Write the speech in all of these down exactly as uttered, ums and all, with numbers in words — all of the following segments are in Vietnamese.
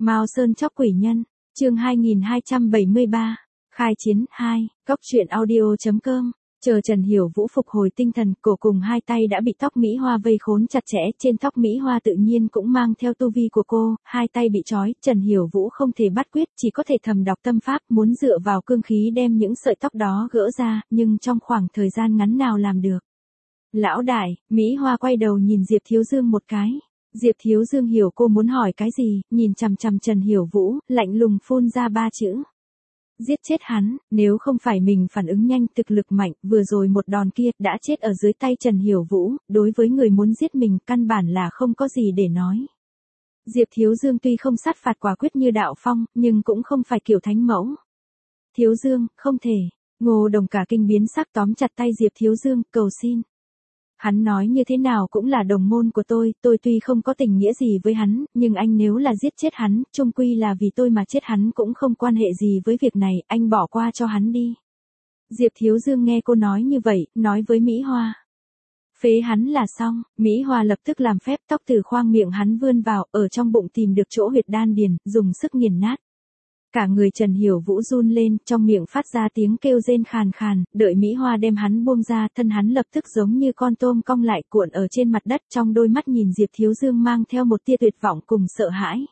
Mao Sơn chóc quỷ nhân, chương hai nghìn hai trăm bảy mươi ba, khai chiến hai, cóc truyện audio chấm com. Chờ Trần Hiểu Vũ phục hồi tinh thần, cổ cùng hai tay đã bị tóc Mỹ Hoa vây khốn chặt chẽ, trên tóc Mỹ Hoa tự nhiên cũng mang theo tu vi của cô, hai tay bị trói, Trần Hiểu Vũ không thể bắt quyết, chỉ có thể thầm đọc tâm pháp, muốn dựa vào cương khí đem những sợi tóc đó gỡ ra, nhưng trong khoảng thời gian ngắn nào làm được. Lão đại, Mỹ Hoa quay đầu nhìn Diệp Thiếu Dương một cái. Diệp Thiếu Dương hiểu cô muốn hỏi cái gì, nhìn chằm chằm Trần Hiểu Vũ, lạnh lùng phun ra ba chữ. Giết chết hắn, nếu không phải mình phản ứng nhanh, thực lực mạnh, vừa rồi một đòn kia, đã chết ở dưới tay Trần Hiểu Vũ, đối với người muốn giết mình, căn bản là không có gì để nói. Diệp Thiếu Dương tuy không sát phạt quả quyết như Đạo Phong, nhưng cũng không phải kiểu thánh mẫu. Thiếu Dương, không thể. Ngô Đồng cả kinh biến sắc tóm chặt tay Diệp Thiếu Dương, cầu xin. Hắn nói như thế nào cũng là đồng môn của tôi, tôi tuy không có tình nghĩa gì với hắn, nhưng anh nếu là giết chết hắn, chung quy là vì tôi mà chết hắn cũng không quan hệ gì với việc này, anh bỏ qua cho hắn đi. Diệp Thiếu Dương nghe cô nói như vậy, nói với Mỹ Hoa. Phế hắn là xong, Mỹ Hoa lập tức làm phép tóc từ khoang miệng hắn vươn vào, ở trong bụng tìm được chỗ huyệt đan điền, dùng sức nghiền nát. Cả người Trần Hiểu Vũ run lên, trong miệng phát ra tiếng kêu rên khàn khàn, đợi Mỹ Hoa đem hắn buông ra, thân hắn lập tức giống như con tôm cong lại cuộn ở trên mặt đất, trong đôi mắt nhìn Diệp Thiếu Dương mang theo một tia tuyệt vọng cùng sợ hãi.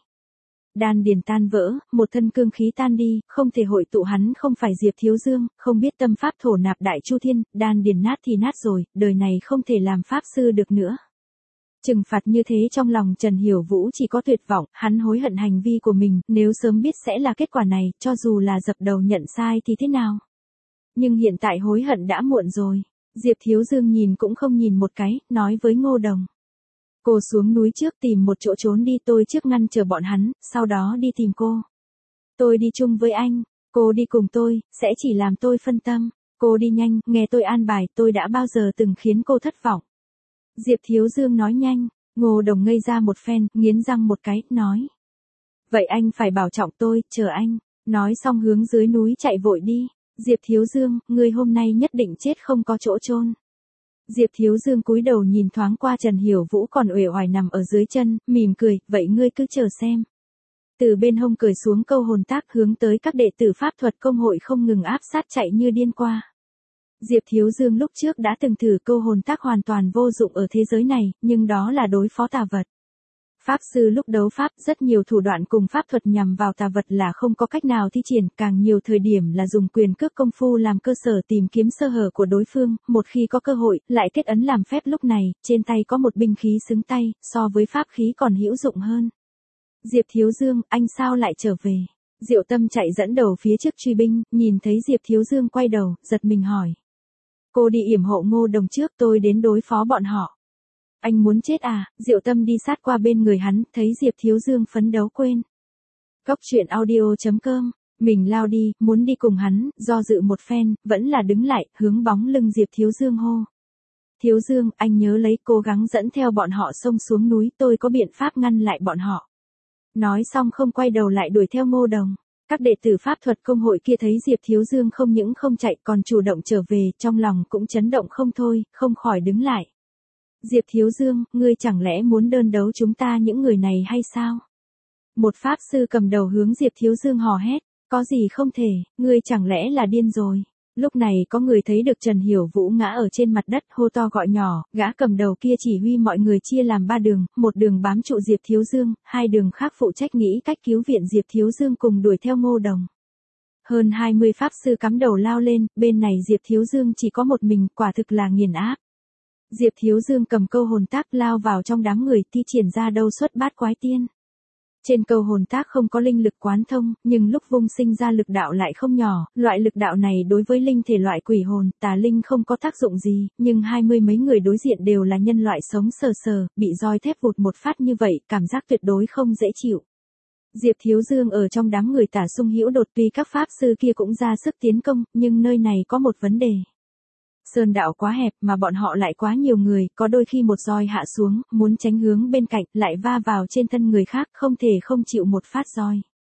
Đan điền tan vỡ, một thân cương khí tan đi, không thể hội tụ hắn không phải Diệp Thiếu Dương, không biết tâm pháp thổ nạp đại chu thiên, đan điền nát thì nát rồi, đời này không thể làm pháp sư được nữa. Trừng phạt như thế trong lòng Trần Hiểu Vũ chỉ có tuyệt vọng, hắn hối hận hành vi của mình, nếu sớm biết sẽ là kết quả này, cho dù là dập đầu nhận sai thì thế nào. Nhưng hiện tại hối hận đã muộn rồi. Diệp Thiếu Dương nhìn cũng không nhìn một cái, nói với Ngô Đồng. Cô xuống núi trước tìm một chỗ trốn đi, tôi trước ngăn chờ bọn hắn, sau đó đi tìm cô. Tôi đi chung với anh, cô đi cùng tôi, sẽ chỉ làm tôi phân tâm. Cô đi nhanh, nghe tôi an bài, tôi đã bao giờ từng khiến cô thất vọng. Diệp Thiếu Dương nói nhanh, Ngô Đồng ngây ra một phen, nghiến răng một cái, nói. Vậy anh phải bảo trọng tôi, chờ anh, nói xong hướng dưới núi chạy vội đi. Diệp Thiếu Dương, ngươi hôm nay nhất định chết không có chỗ chôn. Diệp Thiếu Dương cúi đầu nhìn thoáng qua Trần Hiểu Vũ còn uể oải nằm ở dưới chân, mỉm cười, vậy ngươi cứ chờ xem. Từ bên hông cởi xuống câu hồn tác hướng tới các đệ tử pháp thuật công hội không ngừng áp sát chạy như điên qua. Diệp Thiếu Dương lúc trước đã từng thử câu hồn tác hoàn toàn vô dụng ở thế giới này, nhưng đó là đối phó tà vật. Pháp sư lúc đấu pháp rất nhiều thủ đoạn cùng pháp thuật nhằm vào tà vật là không có cách nào thi triển, càng nhiều thời điểm là dùng quyền cước công phu làm cơ sở tìm kiếm sơ hở của đối phương, một khi có cơ hội, lại kết ấn làm phép lúc này, trên tay có một binh khí xứng tay, so với pháp khí còn hữu dụng hơn. Diệp Thiếu Dương, anh sao lại trở về? Diệu Tâm chạy dẫn đầu phía trước truy binh, nhìn thấy Diệp Thiếu Dương quay đầu, giật mình hỏi. Cô đi yểm hộ Ngô Đồng trước, tôi đến đối phó bọn họ. Anh muốn chết à? Diệu Tâm đi sát qua bên người hắn, thấy Diệp Thiếu Dương phấn đấu quên. Cóc truyện audio chấm com, mình lao đi, muốn đi cùng hắn, do dự một phen, vẫn là đứng lại, hướng bóng lưng Diệp Thiếu Dương hô. Thiếu Dương, anh nhớ lấy, cố gắng dẫn theo bọn họ xông xuống núi, tôi có biện pháp ngăn lại bọn họ. Nói xong không quay đầu lại đuổi theo Ngô Đồng. Các đệ tử pháp thuật công hội kia thấy Diệp Thiếu Dương không những không chạy còn chủ động trở về, trong lòng cũng chấn động không thôi, không khỏi đứng lại. Diệp Thiếu Dương, ngươi chẳng lẽ muốn đơn đấu chúng ta những người này hay sao? Một pháp sư cầm đầu hướng Diệp Thiếu Dương hò hét, có gì không thể, ngươi chẳng lẽ là điên rồi? Lúc này có người thấy được Trần Hiểu Vũ ngã ở trên mặt đất, hô to gọi nhỏ, gã cầm đầu kia chỉ huy mọi người chia làm ba đường, một đường bám trụ Diệp Thiếu Dương, hai đường khác phụ trách nghĩ cách cứu viện Diệp Thiếu Dương cùng đuổi theo Ngô Đồng. Hơn hai mươi pháp sư cắm đầu lao lên, bên này Diệp Thiếu Dương chỉ có một mình, quả thực là nghiền áp. Diệp Thiếu Dương cầm câu hồn tác lao vào trong đám người, thi triển ra đâu xuất bát quái tiên. Trên câu hồn tác không có linh lực quán thông, nhưng lúc vung sinh ra lực đạo lại không nhỏ, loại lực đạo này đối với linh thể loại quỷ hồn, tà linh không có tác dụng gì, nhưng hai mươi mấy người đối diện đều là nhân loại sống sờ sờ, bị roi thép vụt một phát như vậy, cảm giác tuyệt đối không dễ chịu. Diệp Thiếu Dương ở trong đám người tả sung hữu đột, tuy các pháp sư kia cũng ra sức tiến công, nhưng nơi này có một vấn đề. Sơn đạo quá hẹp mà bọn họ lại quá nhiều người, có đôi khi một roi hạ xuống, muốn tránh hướng bên cạnh, lại va vào trên thân người khác, không thể không chịu một phát roi.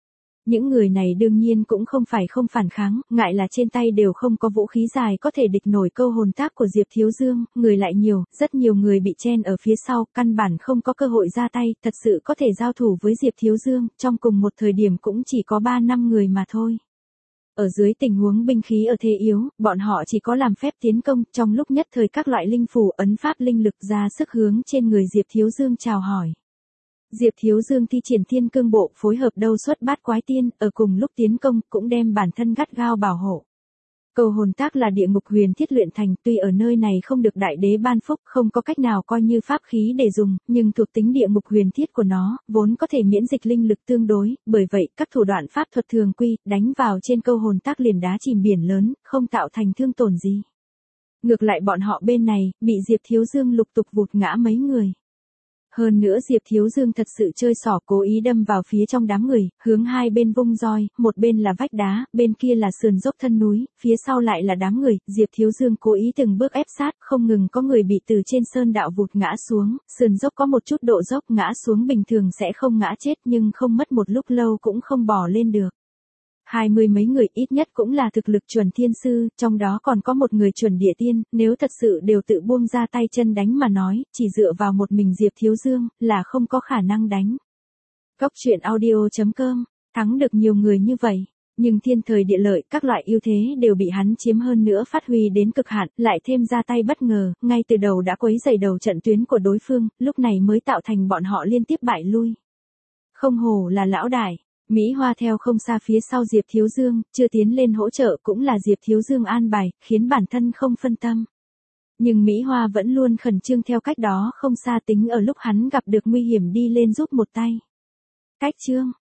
Những người này đương nhiên cũng không phải không phản kháng, ngại là trên tay đều không có vũ khí dài có thể địch nổi câu hồn tác của Diệp Thiếu Dương, người lại nhiều, rất nhiều người bị chen ở phía sau, căn bản không có cơ hội ra tay, thật sự có thể giao thủ với Diệp Thiếu Dương, trong cùng một thời điểm cũng chỉ có ba năm người mà thôi. Ở dưới tình huống binh khí ở thế yếu, bọn họ chỉ có làm phép tiến công, trong lúc nhất thời các loại linh phù ấn pháp linh lực ra sức hướng trên người Diệp Thiếu Dương chào hỏi. Diệp Thiếu Dương thi triển thiên cương bộ phối hợp đâu xuất bát quái tiên, ở cùng lúc tiến công cũng đem bản thân gắt gao bảo hộ. Câu hồn tác là địa ngục huyền thiết luyện thành, tuy ở nơi này không được đại đế ban phúc, không có cách nào coi như pháp khí để dùng, nhưng thuộc tính địa ngục huyền thiết của nó, vốn có thể miễn dịch linh lực tương đối, bởi vậy các thủ đoạn pháp thuật thường quy, đánh vào trên câu hồn tác liền đá chìm biển lớn, không tạo thành thương tổn gì. Ngược lại bọn họ bên này, bị Diệp Thiếu Dương lục tục vụt ngã mấy người. Hơn nữa Diệp Thiếu Dương thật sự chơi xỏ, cố ý đâm vào phía trong đám người, hướng hai bên vung roi, một bên là vách đá, bên kia là sườn dốc thân núi, phía sau lại là đám người, Diệp Thiếu Dương cố ý từng bước ép sát, không ngừng có người bị từ trên sơn đạo vụt ngã xuống, sườn dốc có một chút độ dốc, ngã xuống bình thường sẽ không ngã chết nhưng không mất một lúc lâu cũng không bò lên được. Hai mươi mấy người ít nhất cũng là thực lực chuẩn thiên sư, trong đó còn có một người chuẩn địa tiên, nếu thật sự đều tự buông ra tay chân đánh mà nói, chỉ dựa vào một mình Diệp Thiếu Dương, là không có khả năng đánh. Góc truyện audio chấm com, thắng được nhiều người như vậy, nhưng thiên thời địa lợi, các loại ưu thế đều bị hắn chiếm hơn nữa phát huy đến cực hạn, lại thêm ra tay bất ngờ, ngay từ đầu đã quấy rầy đầu trận tuyến của đối phương, lúc này mới tạo thành bọn họ liên tiếp bại lui. Không hổ là lão đại. Mỹ Hoa theo không xa phía sau Diệp Thiếu Dương, chưa tiến lên hỗ trợ cũng là Diệp Thiếu Dương an bài, khiến bản thân không phân tâm. Nhưng Mỹ Hoa vẫn luôn khẩn trương theo cách đó không xa tính ở lúc hắn gặp được nguy hiểm đi lên giúp một tay. Cách chương